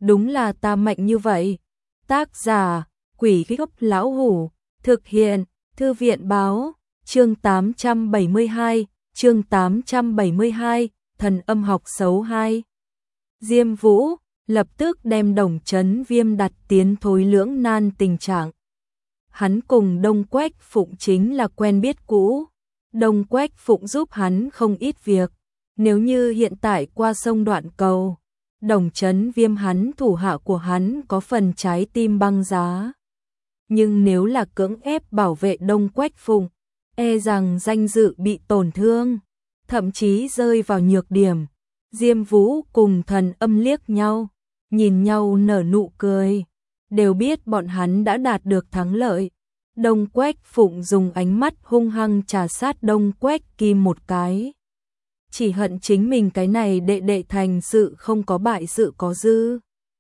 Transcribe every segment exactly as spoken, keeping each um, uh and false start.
đúng là ta mạnh như vậy. Tác giả, Quỷ Gốc Lão Hủ, thực hiện, Thư viện Báo, chương tám trăm bảy mươi hai, chương tám trăm bảy mươi hai, thần âm học xấu hai. Diêm Vũ lập tức đem Đồng Chấn Viêm đặt tiến thối lưỡng nan tình trạng. Hắn cùng Đông Quách Phụng chính là quen biết cũ. Đông Quách Phụng giúp hắn không ít việc. Nếu như hiện tại qua sông Đoạn Cầu, Đồng Chấn Viêm hắn thủ hạ của hắn có phần trái tim băng giá. Nhưng nếu là cưỡng ép bảo vệ Đông Quách Phụng, e rằng danh dự bị tổn thương, thậm chí rơi vào nhược điểm. Diêm Vũ cùng Thần Âm liếc nhau, nhìn nhau nở nụ cười, đều biết bọn hắn đã đạt được thắng lợi. Đông Quách Phụng dùng ánh mắt hung hăng trà sát Đông Quách Kim một cái. Chỉ hận chính mình cái này đệ đệ thành sự không có bại sự có dư.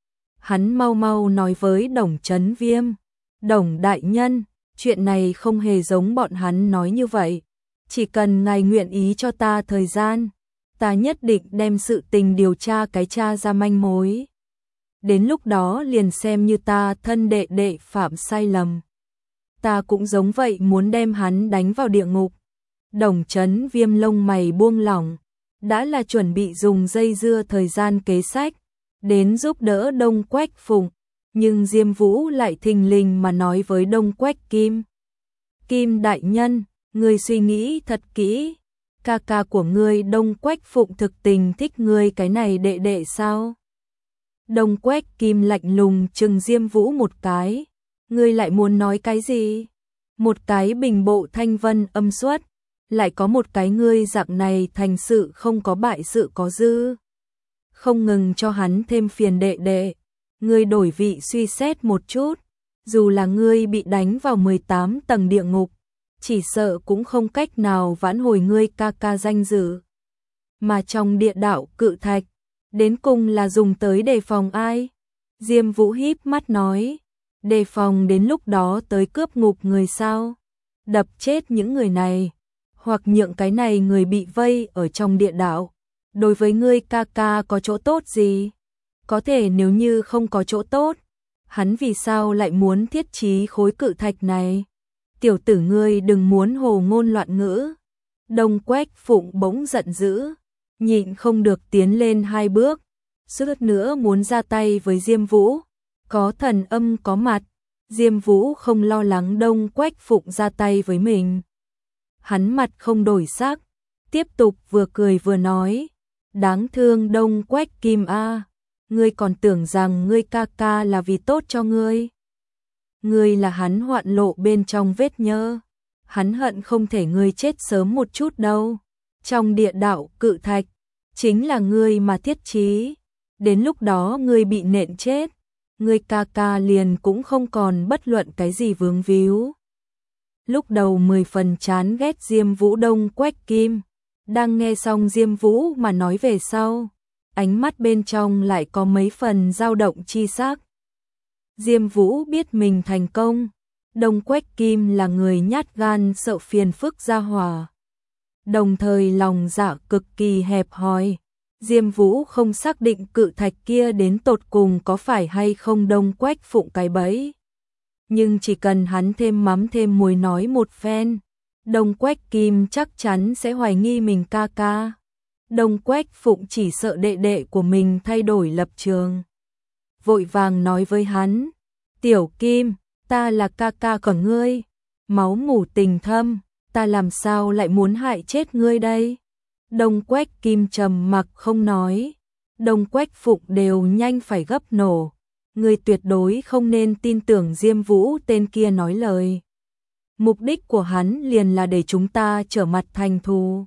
Hắn mau mau nói với Đồng Chấn Viêm, Đồng đại nhân, chuyện này không hề giống bọn hắn nói như vậy. Chỉ cần ngài nguyện ý cho ta thời gian, ta nhất định đem sự tình điều tra cái tra ra manh mối. Đến lúc đó liền xem như ta thân đệ đệ phạm sai lầm. Ta cũng giống vậy muốn đem hắn đánh vào địa ngục. Đồng Chấn Viêm lông mày buông lỏng, đã là chuẩn bị dùng dây dưa thời gian kế sách, đến giúp đỡ Đông Quách Phụng. Nhưng Diêm Vũ lại thình lình mà nói với Đông Quách Kim. Kim đại nhân, ngươi suy nghĩ thật kỹ, ca ca của ngươi Đông Quách Phụng thực tình thích ngươi cái này đệ đệ sao? Đông Quách Kim lạnh lùng trừng Diêm Vũ một cái, ngươi lại muốn nói cái gì? Một cái bình bộ thanh vân âm xuất, lại có một cái ngươi dạng này thành sự không có bại sự có dư. Không ngừng cho hắn thêm phiền đệ đệ, ngươi đổi vị suy xét một chút, dù là ngươi bị đánh vào mười tám tầng địa ngục, chỉ sợ cũng không cách nào vãn hồi ngươi ca ca danh dự. Mà trong địa đạo cự thạch, đến cùng là dùng tới đề phòng ai? Diêm Vũ híp mắt nói, đề phòng đến lúc đó tới cướp ngục người sao? Đập chết những người này, hoặc nhượng cái này người bị vây ở trong địa đạo. Đối với ngươi ca ca có chỗ tốt gì? Có thể nếu như không có chỗ tốt, hắn vì sao lại muốn thiết trí khối cự thạch này? Tiểu tử ngươi đừng muốn hồ ngôn loạn ngữ. Đông Quách Phụng bỗng giận dữ, nhịn không được tiến lên hai bước, suýt nữa muốn ra tay với Diêm Vũ. Có Thần Âm có mặt, Diêm Vũ không lo lắng Đông Quách Phụng ra tay với mình. Hắn mặt không đổi sắc, tiếp tục vừa cười vừa nói, đáng thương Đông Quách Kim a, ngươi còn tưởng rằng ngươi ca ca là vì tốt cho ngươi. Ngươi là hắn hoạn lộ bên trong vết nhơ, hắn hận không thể ngươi chết sớm một chút đâu. Trong địa đạo cự thạch, chính là ngươi mà thiết trí, đến lúc đó ngươi bị nện chết, ngươi ca ca liền cũng không còn bất luận cái gì vướng víu. Lúc đầu mười phần chán ghét Diêm Vũ Đông Quách Kim, đang nghe xong Diêm Vũ mà nói về sau, ánh mắt bên trong lại có mấy phần dao động chi sắc. Diêm Vũ biết mình thành công, Đông Quách Kim là người nhát gan sợ phiền phức gia hỏa, đồng thời lòng dạ cực kỳ hẹp hòi. Diêm Vũ không xác định cự thạch kia đến tột cùng có phải hay không Đông Quách Phụng cái bẫy. Nhưng chỉ cần hắn thêm mắm thêm muối nói một phen, Đông Quách Kim chắc chắn sẽ hoài nghi mình ca ca. Đông Quách Phụng chỉ sợ đệ đệ của mình thay đổi lập trường, vội vàng nói với hắn, Tiểu Kim, ta là ca ca của ngươi, máu mủ tình thâm, ta làm sao lại muốn hại chết ngươi đây? Đông Quách Kim trầm mặc không nói, Đông Quách Phụng đều nhanh phải gấp nổ, ngươi tuyệt đối không nên tin tưởng Diêm Vũ tên kia nói lời. Mục đích của hắn liền là để chúng ta trở mặt thành thù.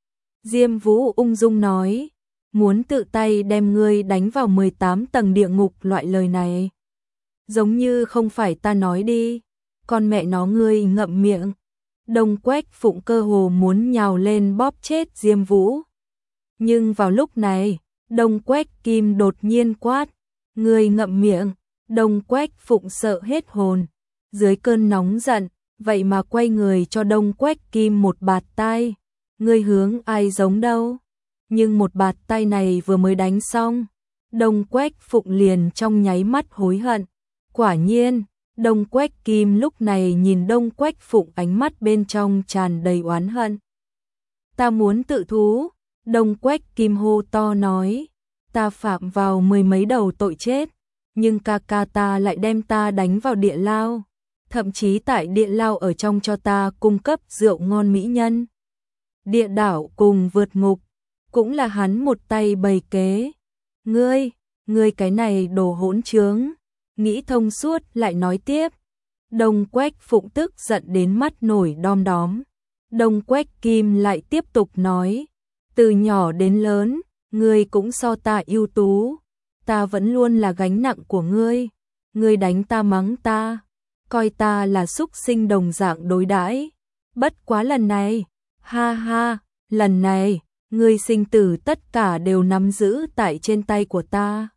Diêm Vũ ung dung nói, muốn tự tay đem ngươi đánh vào mười tám tầng địa ngục loại lời này. Giống như không phải ta nói đi, con mẹ nó ngươi ngậm miệng. Đông Quách Phụng cơ hồ muốn nhào lên bóp chết Diêm Vũ. Nhưng vào lúc này, Đông Quách Kim đột nhiên quát, ngươi ngậm miệng. Đông Quách Phụng sợ hết hồn, dưới cơn nóng giận, vậy mà quay người cho Đông Quách Kim một bạt tai. Ngươi hướng ai giống đâu? Nhưng một bạt tai này vừa mới đánh xong, Đông Quách Phụng liền trong nháy mắt hối hận. Quả nhiên, Đông Quách Kim lúc này nhìn Đông Quách Phụng ánh mắt bên trong tràn đầy oán hận. Ta muốn tự thú, Đông Quách Kim hô to nói, ta phạm vào mười mấy đầu tội chết, nhưng ca ca ta lại đem ta đánh vào địa lao, thậm chí tại địa lao ở trong cho ta cung cấp rượu ngon mỹ nhân. Địa đảo cùng vượt ngục, cũng là hắn một tay bày kế. Ngươi, ngươi cái này đồ hỗn trướng, nghĩ thông suốt lại nói tiếp. Đông Quách Phụng tức giận đến mắt nổi đom đóm. Đông Quách Kim lại tiếp tục nói, từ nhỏ đến lớn, ngươi cũng so ta ưu tú, ta vẫn luôn là gánh nặng của ngươi, ngươi đánh ta mắng ta, coi ta là súc sinh đồng dạng đối đãi. Bất quá lần này, ha ha, lần này, ngươi sinh tử tất cả đều nắm giữ tại trên tay của ta.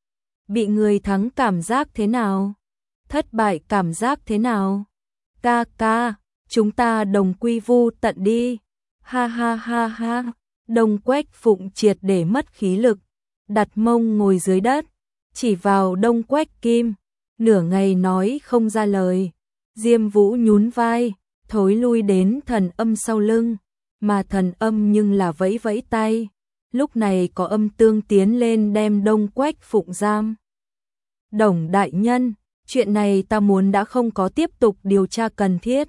Bị ngươi thắng cảm giác thế nào? Thất bại cảm giác thế nào? Ca ca, chúng ta đồng quy vu tận đi. Ha ha ha ha. Đông Quách Phụng triệt để mất khí lực, đặt mông ngồi dưới đất, chỉ vào Đông Quách Kim, nửa ngày nói không ra lời. Diêm Vũ nhún vai, thối lui đến Thần Âm sau lưng, mà Thần Âm nhưng là vẫy vẫy tay. Lúc này có âm tương tiến lên đem Đông Quách Phụng giam. Đồng đại nhân, chuyện này ta muốn đã không có tiếp tục điều tra cần thiết.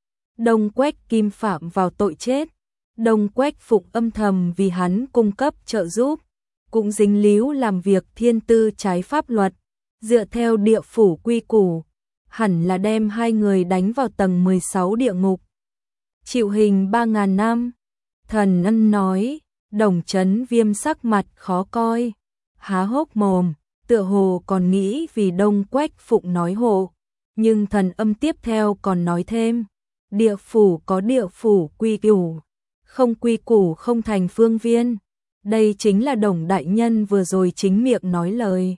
Đông Quách Kim phạm vào tội chết, Đông Quách Phụng âm thầm vì hắn cung cấp trợ giúp, cũng dính líu làm việc thiên tư trái pháp luật, dựa theo địa phủ quy củ, hẳn là đem hai người đánh vào tầng mười sáu địa ngục, chịu hình ba ngàn năm. Thần Ân nói. Đồng Chấn Viêm sắc mặt khó coi, há hốc mồm, tựa hồ còn nghĩ vì Đông Quách Phụng nói hộ, nhưng Thần Âm tiếp theo còn nói thêm, địa phủ có địa phủ quy củ, không quy củ không thành phương viên. Đây chính là Đồng đại nhân vừa rồi chính miệng nói lời.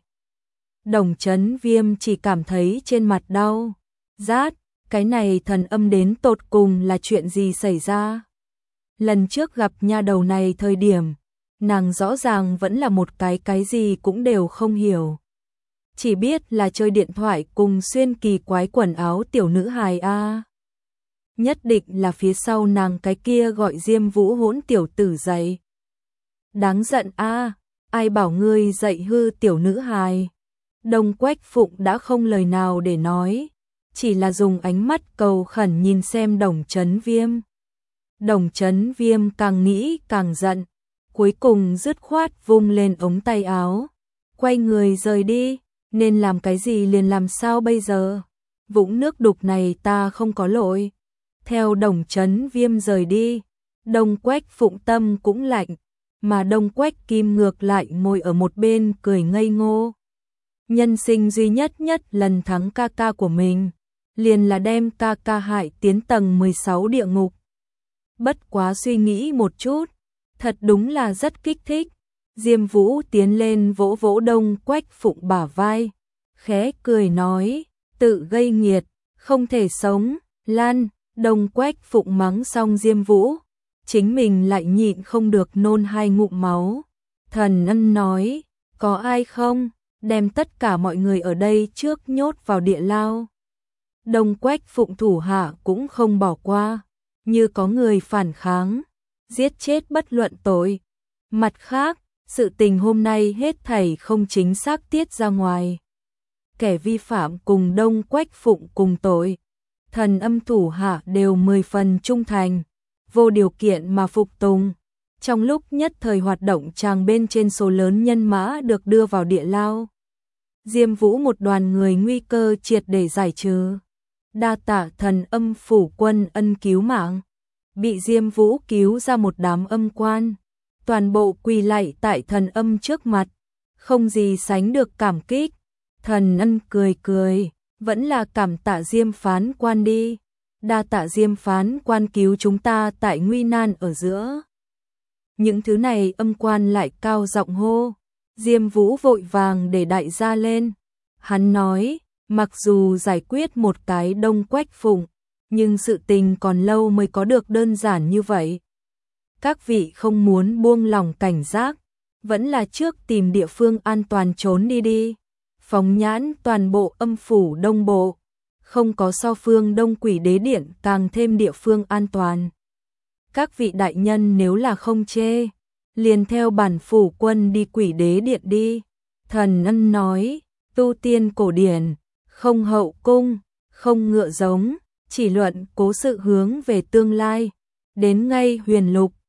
Đồng Chấn Viêm chỉ cảm thấy trên mặt đau rát, cái này Thần Âm đến tột cùng là chuyện gì xảy ra? Lần trước gặp nha đầu này thời điểm, nàng rõ ràng vẫn là một cái cái gì cũng đều không hiểu. Chỉ biết là chơi điện thoại cùng xuyên kỳ quái quần áo tiểu nữ hài a. Nhất định là phía sau nàng cái kia gọi Diêm Vũ hỗn tiểu tử dậy. Đáng giận a, ai bảo ngươi dạy hư tiểu nữ hài. Đông Quách Phụng đã không lời nào để nói, chỉ là dùng ánh mắt cầu khẩn nhìn xem Đồng Chấn Viêm. Đồng Chấn Viêm càng nghĩ càng giận, cuối cùng dứt khoát vung lên ống tay áo, quay người rời đi, nên làm cái gì liền làm sao bây giờ? Vũng nước đục này ta không có lỗi. Theo Đồng Chấn Viêm rời đi, Đông Quách Phụng tâm cũng lạnh, mà Đông Quách Kim ngược lại ngồi ở một bên cười ngây ngô. Nhân sinh duy nhất nhất lần thắng ca ca của mình, liền là đem ca ca hại tiến tầng mười sáu địa ngục. Bất quá suy nghĩ một chút, thật đúng là rất kích thích. Diêm Vũ tiến lên vỗ vỗ Đông Quách Phụng bả vai, khẽ cười nói, tự gây nghiệt, không thể sống, lan. Đông Quách Phụng mắng xong Diêm Vũ, chính mình lại nhịn không được nôn hai ngụm máu. Thần Ân nói, có ai không, đem tất cả mọi người ở đây trước nhốt vào địa lao. Đông Quách Phụng thủ hạ cũng không bỏ qua, như có người phản kháng, giết chết bất luận tội. Mặt khác, sự tình hôm nay hết thảy không chính xác tiết ra ngoài. Kẻ vi phạm cùng Đông Quách Phụng cùng tội, Thần Âm thủ hạ đều mười phần trung thành, vô điều kiện mà phục tùng. Trong lúc nhất thời hoạt động tràng bên trên số lớn nhân mã được đưa vào địa lao. Diêm Vũ một đoàn người nguy cơ triệt để giải trừ. Đa tạ Thần Âm phủ quân ân cứu mạng. Bị Diêm Vũ cứu ra một đám âm quan, toàn bộ quỳ lạy tại Thần Âm trước mặt, không gì sánh được cảm kích. Thần Ân cười cười, vẫn là cảm tạ Diêm phán quan đi. Đa tạ Diêm phán quan cứu chúng ta tại nguy nan ở giữa. Những thứ này âm quan lại cao giọng hô. Diêm Vũ vội vàng để đại gia lên. Hắn nói, mặc dù giải quyết một cái Đông Quách Phụng, nhưng sự tình còn lâu mới có được đơn giản như vậy. Các vị không muốn buông lòng cảnh giác, vẫn là trước tìm địa phương an toàn trốn đi đi. Phóng nhãn toàn bộ âm phủ đông bộ, không có so phương đông quỷ đế điện càng thêm địa phương an toàn. Các vị đại nhân nếu là không chê, liền theo bản phủ quân đi quỷ đế điện đi. Thần Ân nói, tu tiên cổ điển, không hậu cung, không ngựa giống, chỉ luận cố sự hướng về tương lai. Đến ngay huyền lục,